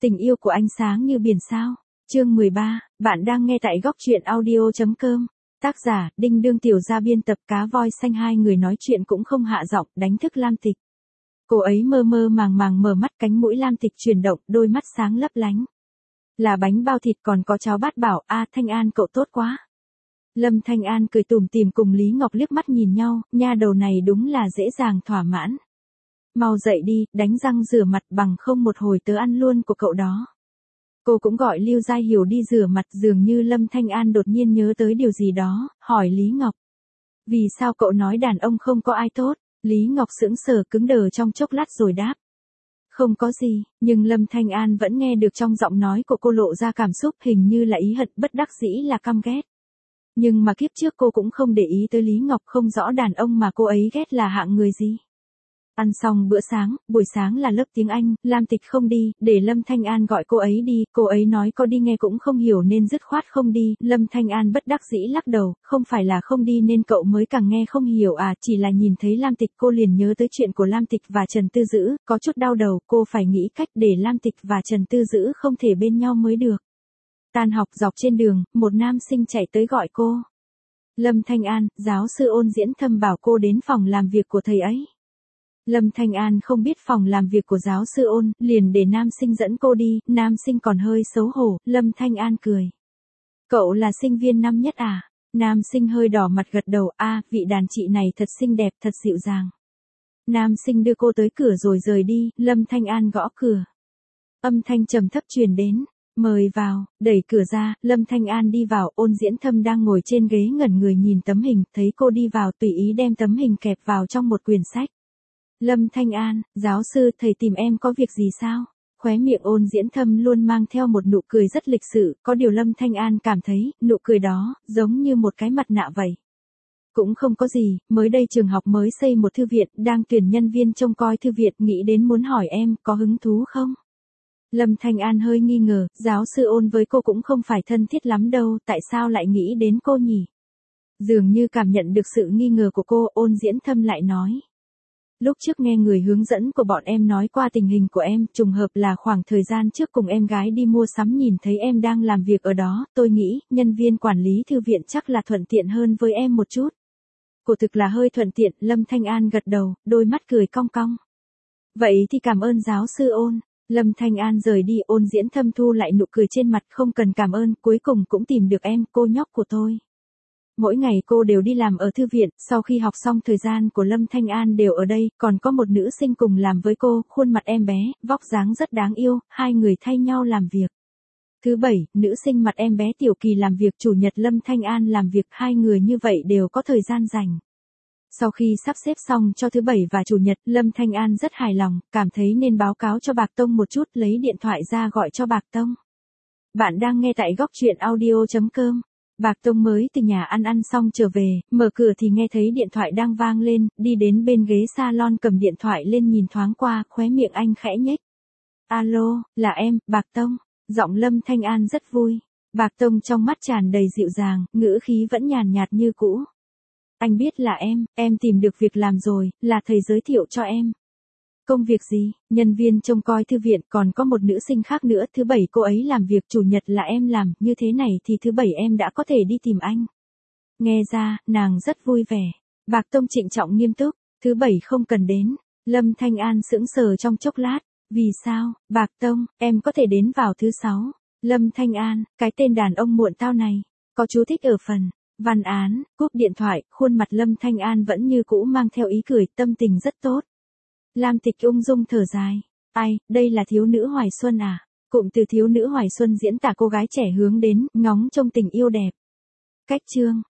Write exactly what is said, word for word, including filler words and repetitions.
Tình yêu của anh sáng như biển sao. Chương mười ba, bạn đang nghe tại góc truyện audio.com. Tác giả, Đinh Đương Tiểu Gia biên tập. Cá voi xanh. Hai người nói chuyện cũng không hạ giọng, đánh thức Lam Tịch. Cô ấy mơ mơ màng màng mở mắt, cánh mũi Lam Tịch chuyển động, đôi mắt sáng lấp lánh. Là bánh bao thịt còn có cháo bát bảo. A Thanh An cậu tốt quá. Lâm Thanh An cười tủm tỉm cùng Lý Ngọc liếc mắt nhìn nhau, nha đầu này đúng là dễ dàng thỏa mãn. Mau dậy đi, đánh răng rửa mặt, bằng không một hồi tớ ăn luôn của cậu đó. Cô cũng gọi Lưu Gia Hiểu đi rửa mặt. Dường như Lâm Thanh An đột nhiên nhớ tới điều gì đó, hỏi Lý Ngọc. Vì sao cậu nói đàn ông không có ai tốt? Lý Ngọc sững sờ cứng đờ trong chốc lát rồi đáp. Không có gì, nhưng Lâm Thanh An vẫn nghe được trong giọng nói của cô lộ ra cảm xúc, hình như là ý hận, bất đắc dĩ, là căm ghét. Nhưng mà kiếp trước cô cũng không để ý tới Lý Ngọc, không rõ đàn ông mà cô ấy ghét là hạng người gì. Ăn xong bữa sáng, buổi sáng là lớp tiếng Anh, Lam Tịch không đi, để Lâm Thanh An gọi cô ấy đi, cô ấy nói có đi nghe cũng không hiểu nên dứt khoát không đi. Lâm Thanh An bất đắc dĩ lắc đầu, không phải là không đi nên cậu mới càng nghe không hiểu à, chỉ là nhìn thấy Lam Tịch cô liền nhớ tới chuyện của Lam Tịch và Trần Tư Dữ, có chút đau đầu, cô phải nghĩ cách để Lam Tịch và Trần Tư Dữ không thể bên nhau mới được. Tan học dọc trên đường, một nam sinh chạy tới gọi cô. Lâm Thanh An, giáo sư Ôn Diễn Thâm bảo cô đến phòng làm việc của thầy ấy. Lâm Thanh An không biết phòng làm việc của giáo sư Ôn, liền để nam sinh dẫn cô đi, nam sinh còn hơi xấu hổ. Lâm Thanh An cười. Cậu là sinh viên năm nhất à? Nam sinh hơi đỏ mặt gật đầu, a, vị đàn chị này thật xinh đẹp, thật dịu dàng. Nam sinh đưa cô tới cửa rồi rời đi. Lâm Thanh An gõ cửa. Âm thanh trầm thấp truyền đến. Mời vào. Đẩy cửa ra, Lâm Thanh An đi vào. Ôn Diễn Thâm đang ngồi trên ghế ngẩn người nhìn tấm hình, thấy cô đi vào tùy ý đem tấm hình kẹp vào trong một quyển sách. Lâm Thanh An, giáo sư, thầy tìm em có việc gì sao? Khóe miệng Ôn Diễn Thâm luôn mang theo một nụ cười rất lịch sự, có điều Lâm Thanh An cảm thấy, nụ cười đó, giống như một cái mặt nạ vậy. Cũng không có gì, mới đây trường học mới xây một thư viện, đang tuyển nhân viên trông coi thư viện, nghĩ đến muốn hỏi em, có hứng thú không? Lâm Thanh An hơi nghi ngờ, giáo sư Ôn với cô cũng không phải thân thiết lắm đâu, tại sao lại nghĩ đến cô nhỉ? Dường như cảm nhận được sự nghi ngờ của cô, Ôn Diễn Thâm lại nói. Lúc trước nghe người hướng dẫn của bọn em nói qua tình hình của em, trùng hợp là khoảng thời gian trước cùng em gái đi mua sắm nhìn thấy em đang làm việc ở đó, tôi nghĩ, nhân viên quản lý thư viện chắc là thuận tiện hơn với em một chút. Cô thực là hơi thuận tiện. Lâm Thanh An gật đầu, đôi mắt cười cong cong. Vậy thì cảm ơn giáo sư Ôn. Lâm Thanh An rời đi. Ôn Diễn Thâm thu lại nụ cười trên mặt, không cần cảm ơn, cuối cùng cũng tìm được em, cô nhóc của tôi. Mỗi ngày cô đều đi làm ở thư viện, sau khi học xong thời gian của Lâm Thanh An đều ở đây, còn có một nữ sinh cùng làm với cô, khuôn mặt em bé, vóc dáng rất đáng yêu, hai người thay nhau làm việc. Thứ bảy, nữ sinh mặt em bé Tiểu Kỳ làm việc, chủ nhật Lâm Thanh An làm việc, hai người như vậy đều có thời gian rảnh. Sau khi sắp xếp xong cho thứ bảy và chủ nhật, Lâm Thanh An rất hài lòng, cảm thấy nên báo cáo cho Bạc Tông một chút, lấy điện thoại ra gọi cho Bạc Tông. Bạn đang nghe tại góc truyện audio.com. Bạc Tông mới từ nhà ăn ăn xong trở về, mở cửa thì nghe thấy điện thoại đang vang lên, đi đến bên ghế salon cầm điện thoại lên nhìn thoáng qua, khóe miệng anh khẽ nhếch. Alo, là em, Bạc Tông. Giọng Lâm Thanh An rất vui. Bạc Tông trong mắt tràn đầy dịu dàng, ngữ khí vẫn nhàn nhạt như cũ. Anh biết là em, em tìm được việc làm rồi, là thầy giới thiệu cho em. Công việc gì? Nhân viên trông coi thư viện, còn có một nữ sinh khác nữa, thứ bảy cô ấy làm việc, chủ nhật là em làm, như thế này thì thứ bảy em đã có thể đi tìm anh. Nghe ra, nàng rất vui vẻ. Bạc Tông trịnh trọng nghiêm túc, thứ bảy không cần đến. Lâm Thanh An sững sờ trong chốc lát, vì sao? Bạc Tông, em có thể đến vào thứ sáu. Lâm Thanh An, cái tên đàn ông muộn tao này, có chú thích ở phần văn án. Cúp điện thoại, khuôn mặt Lâm Thanh An vẫn như cũ mang theo ý cười, tâm tình rất tốt. Lam Tịch ung dung thở dài. Ai, đây là thiếu nữ hoài xuân à? Cụm từ thiếu nữ hoài xuân diễn tả cô gái trẻ hướng đến, ngóng trông tình yêu đẹp. Cách chương.